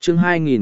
chương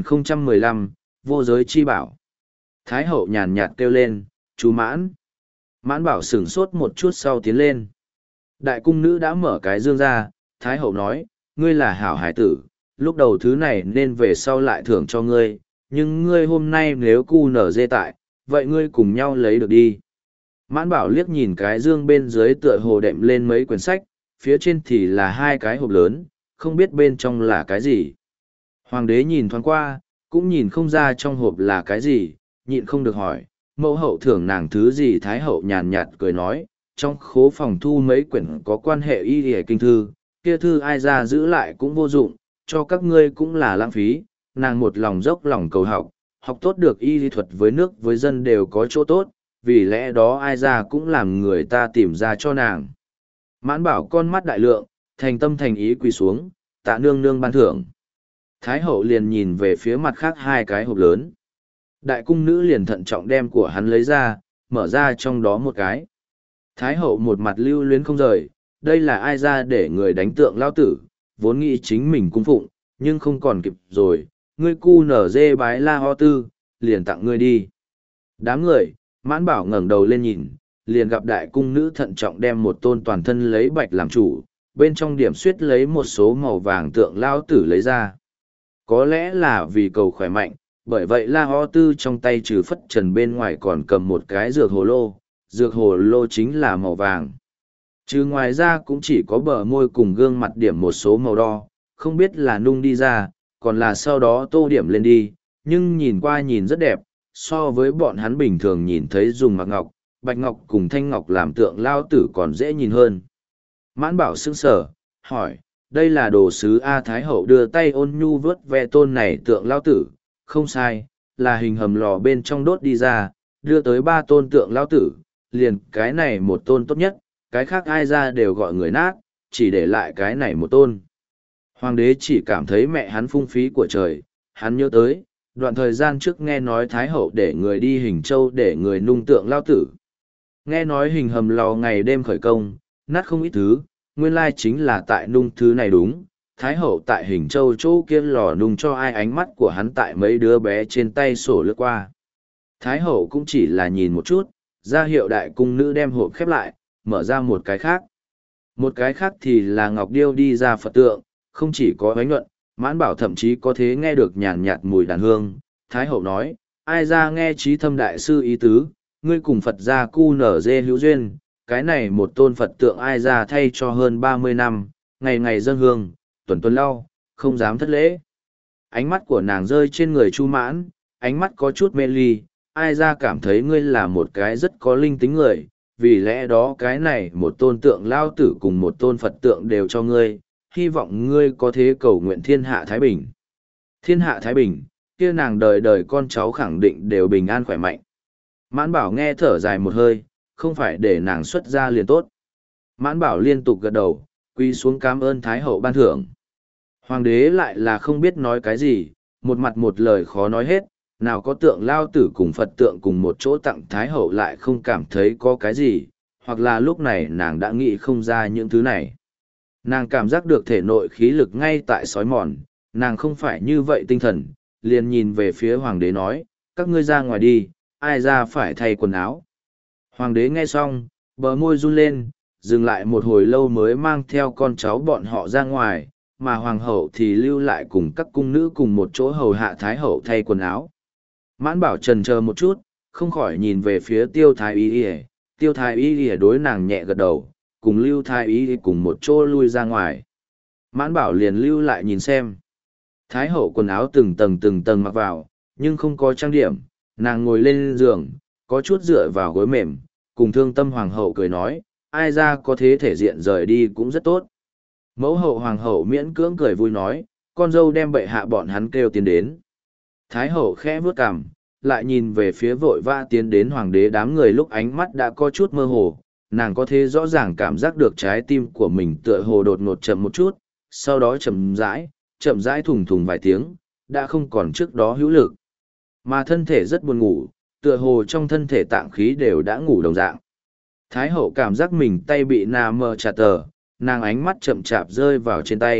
2015, vô giới chi bảo. Thái hậu nhàn nhạt kêu lên, chú Mãn. Mãn Bảo sửng sốt một chút sau tiến lên. Đại cung nữ đã mở cái dương ra, Thái hậu nói, ngươi là hảo hải tử, lúc đầu thứ này nên về sau lại thưởng cho ngươi, nhưng ngươi hôm nay nếu cu nở dê tại, vậy ngươi cùng nhau lấy được đi. Mãn Bảo liếc nhìn cái dương bên dưới tựa hồ đệm lên mấy quyển sách, phía trên thì là hai cái hộp lớn, không biết bên trong là cái gì. Hoàng đế nhìn thoáng qua, cũng nhìn không ra trong hộp là cái gì, nhịn không được hỏi, mẫu hậu thưởng nàng thứ gì. Thái hậu nhàn nhạt cười nói, trong khố phòng thu mấy quyển có quan hệ y y kinh thư, kia thư ai ra giữ lại cũng vô dụng, cho các ngươi cũng là lãng phí, nàng một lòng dốc lòng cầu học, học tốt được y lý thuật với nước với dân đều có chỗ tốt, vì lẽ đó ai ra cũng làm người ta tìm ra cho nàng. Mãn Bảo con mắt đại lượng, thành tâm thành ý quỳ xuống, tạ nương nương ban thưởng. Thái hậu liền nhìn về phía mặt khác hai cái hộp lớn. Đại cung nữ liền thận trọng đem của hắn lấy ra, mở ra trong đó một cái. Thái hậu một mặt lưu luyến không rời, đây là ai ra để người đánh tượng lao tử, vốn nghĩ chính mình cung phụng, nhưng không còn kịp rồi, ngươi cu nở dê bái la ho tư, liền tặng ngươi đi. Đám người, Mãn Bảo ngẩng đầu lên nhìn, liền gặp đại cung nữ thận trọng đem một tôn toàn thân lấy bạch làm chủ, bên trong điểm suyết lấy một số màu vàng tượng lao tử lấy ra. Có lẽ là vì cầu khỏe mạnh, bởi vậy La Ho Tư trong tay trừ phất trần bên ngoài còn cầm một cái dược hồ lô chính là màu vàng. Trừ ngoài ra cũng chỉ có bờ môi cùng gương mặt điểm một số màu đo, không biết là nung đi ra, còn là sau đó tô điểm lên đi, nhưng nhìn qua nhìn rất đẹp, so với bọn hắn bình thường nhìn thấy dùng mặc ngọc, bạch ngọc cùng thanh ngọc làm tượng lao tử còn dễ nhìn hơn. Mãn Bảo sững sờ, hỏi, đây là đồ sứ A. Thái hậu đưa tay ôn nhu vớt ve tôn này tượng lao tử, không sai, là hình hầm lò bên trong đốt đi ra, đưa tới 3 tôn tượng lao tử, liền cái này một tôn tốt nhất, cái khác ai ra đều gọi người nát, chỉ để lại cái này một tôn. Hoàng đế chỉ cảm thấy mẹ hắn phung phí của trời, hắn nhớ tới, đoạn thời gian trước nghe nói Thái hậu để người đi Hình Châu để người nung tượng lao tử. Nghe nói hình hầm lò ngày đêm khởi công, nát không ít thứ, nguyên lai chính là tại nung thứ này đúng. Thái hậu tại Hình Châu chỗ kia lò nung cho ai, ánh mắt của hắn tại mấy đứa bé trên tay sổ lướt qua. Thái hậu cũng chỉ là nhìn một chút, ra hiệu đại cung nữ đem hộp khép lại, mở ra một cái khác. Một cái khác thì là ngọc điêu đi ra Phật tượng, không chỉ có ánh nhuận, Mãn Bảo thậm chí có thể nghe được nhàn nhạt mùi đàn hương. Thái hậu nói, ai ra nghe trí thâm đại sư ý tứ, ngươi cùng Phật gia cu nở dê hữu duyên, cái này một tôn Phật tượng ai ra thay cho hơn 30 năm, ngày ngày dâng hương, tuần tuần lau, không dám thất lễ. Ánh mắt của nàng rơi trên người Chu Mãn, ánh mắt có chút mê ly, ai ra cảm thấy ngươi là một cái rất có linh tính người, vì lẽ đó cái này một tôn tượng lao tử cùng một tôn Phật tượng đều cho ngươi, hy vọng ngươi có thế cầu nguyện thiên hạ Thái Bình. Thiên hạ Thái Bình, kia nàng đời đời con cháu khẳng định đều bình an khỏe mạnh. Mãn Bảo nghe thở dài một hơi, không phải để nàng xuất ra liền tốt. Mãn Bảo liên tục gật đầu, quy xuống cảm ơn Thái hậu ban thưởng. Hoàng đế lại là không biết nói cái gì, một mặt một lời khó nói hết, nào có tượng lao tử cùng Phật tượng cùng một chỗ tặng Thái hậu lại không cảm thấy có cái gì, hoặc là lúc này nàng đã nghĩ không ra những thứ này. Nàng cảm giác được thể nội khí lực ngay tại sói mòn, nàng không phải như vậy tinh thần, liền nhìn về phía hoàng đế nói, các ngươi ra ngoài đi, ai ra phải thay quần áo. Hoàng đế nghe xong, bờ môi run lên, dừng lại một hồi lâu mới mang theo con cháu bọn họ ra ngoài, mà hoàng hậu thì lưu lại cùng các cung nữ cùng một chỗ hầu hạ Thái hậu thay quần áo. Mãn Bảo trần chờ một chút, không khỏi nhìn về phía Tiêu Thái Y. Tiêu Thái Y đối nàng nhẹ gật đầu, cùng Lưu Thái Y cùng một chỗ lui ra ngoài. Mãn Bảo liền lưu lại nhìn xem. Thái hậu quần áo từng tầng mặc vào, nhưng không có trang điểm, nàng ngồi lên giường, có chút dựa vào gối mềm, cùng Thương Tâm hoàng hậu cười nói, ai ra có thế thể diện rời đi cũng rất tốt. Mẫu hậu hoàng hậu miễn cưỡng cười vui nói, con dâu đem bệ hạ bọn hắn kêu tiến đến. Thái hậu khẽ vuốt cằm, lại nhìn về phía vội vã tiến đến hoàng đế, đám người lúc ánh mắt đã có chút mơ hồ, nàng có thể rõ ràng cảm giác được trái tim của mình tựa hồ đột ngột chậm một chút, sau đó chậm rãi thùng thùng vài tiếng, đã không còn trước đó hữu lực. Mà thân thể rất buồn ngủ, tựa hồ trong thân thể tạng khí đều đã ngủ đồng dạng. Thái hậu cảm giác mình tay bị nà mờ chặt tờ, nàng ánh mắt chậm chạp rơi vào trên tay,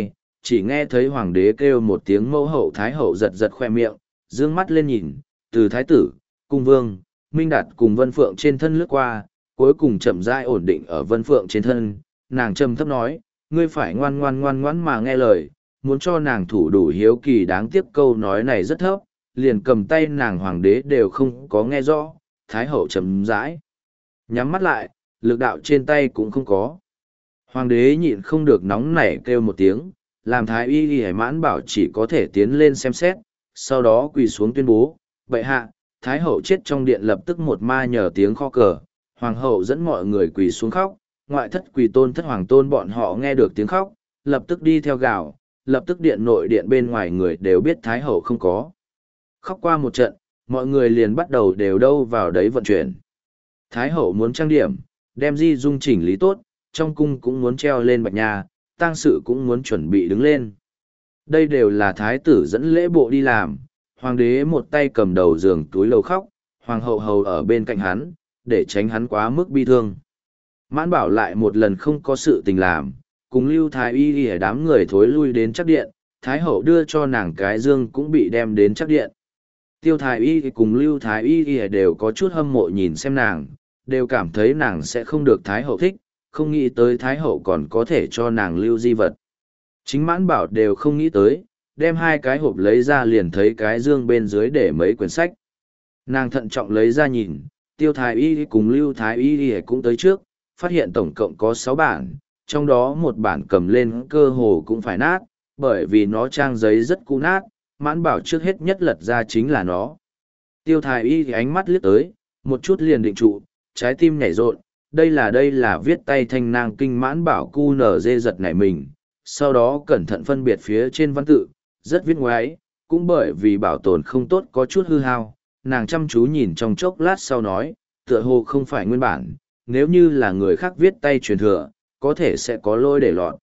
chỉ nghe thấy hoàng đế kêu một tiếng mẫu hậu thái hậu giật giật khoe miệng, dương mắt lên nhìn, từ thái tử, cung vương, Minh Đạt cùng Vân Phượng trên thân lướt qua, cuối cùng chậm rãi ổn định ở Vân Phượng trên thân, nàng trầm thấp nói, ngươi phải ngoan ngoan mà nghe lời, muốn cho nàng thủ đủ hiếu kỳ đáng tiếc câu nói này rất thấp, liền cầm tay nàng hoàng đế đều không có nghe rõ, thái hậu chậm rãi. Nhắm mắt lại, lực đạo trên tay cũng không có. Hoàng đế nhịn không được nóng nảy kêu một tiếng, làm thái y y mãn bảo chỉ có thể tiến lên xem xét, sau đó quỳ xuống tuyên bố, bệ hạ, thái hậu chết trong điện lập tức một ma nhờ tiếng kho cờ, hoàng hậu dẫn mọi người quỳ xuống khóc, ngoại thất quỳ tôn thất hoàng tôn bọn họ nghe được tiếng khóc, lập tức đi theo gào, lập tức điện nội điện bên ngoài người đều biết thái hậu không có. Khóc qua một trận, mọi người liền bắt đầu đều đâu vào đấy vận chuyển. Thái hậu muốn trang điểm, đem di dung chỉnh lý tốt, trong cung cũng muốn treo lên bạch nha, tang sự cũng muốn chuẩn bị đứng lên. Đây đều là thái tử dẫn lễ bộ đi làm, hoàng đế một tay cầm đầu giường túi lầu khóc, hoàng hậu hầu ở bên cạnh hắn, để tránh hắn quá mức bi thương. Mãn bảo lại một lần không có sự tình làm, cùng lưu thái y y đám người thối lui đến chắc điện, thái hậu đưa cho nàng cái dương cũng bị đem đến chắc điện. Tiêu thái y cùng lưu thái y đều có chút hâm mộ nhìn xem nàng, đều cảm thấy nàng sẽ không được thái hậu thích, không nghĩ tới thái hậu còn có thể cho nàng lưu di vật. Chính mãn bảo đều không nghĩ tới, đem hai cái hộp lấy ra liền thấy cái dương bên dưới để mấy quyển sách. Nàng thận trọng lấy ra nhìn, tiêu thái y cùng lưu thái y cũng tới trước, phát hiện tổng cộng có 6 bản, trong đó một bản cầm lên cơ hồ cũng phải nát, bởi vì nó trang giấy rất cũ nát, mãn bảo trước hết nhất lật ra chính là nó. Tiêu thái y thì ánh mắt liếc tới, một chút liền định trụ, trái tim nhảy rộn, đây là viết tay thanh nang kinh mãn bảo cu nở dê giật nảy mình, sau đó cẩn thận phân biệt phía trên văn tự, rất viết ngoái, cũng bởi vì bảo tồn không tốt có chút hư hao, nàng chăm chú nhìn trong chốc lát sau nói, tựa hồ không phải nguyên bản, nếu như là người khác viết tay truyền thừa, có thể sẽ có lỗi để lọt.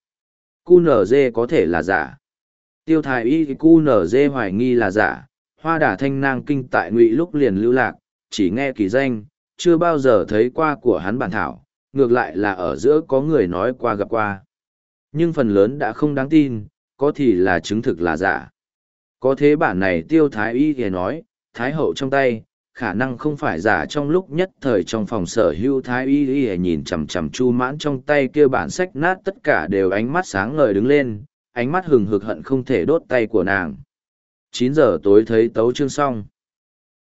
QNZ có thể là giả. Tiêu thái y QNZ hoài nghi là giả, hoa đà thanh nang kinh tại ngụy lúc liền lưu lạc, chỉ nghe kỳ danh, chưa bao giờ thấy qua của hắn bản thảo, ngược lại là ở giữa có người nói qua gặp qua. Nhưng phần lớn đã không đáng tin, có thì là chứng thực là giả. Có thế bản này tiêu thái y thì nói, thái hậu trong tay, khả năng không phải giả trong lúc nhất thời trong phòng sở hữu thái y y nhìn chằm chằm chu mãn trong tay kia bản sách nát tất cả đều ánh mắt sáng ngời đứng lên, ánh mắt hừng hực hận không thể đốt tay của nàng. 9 giờ tối thấy tấu chương xong.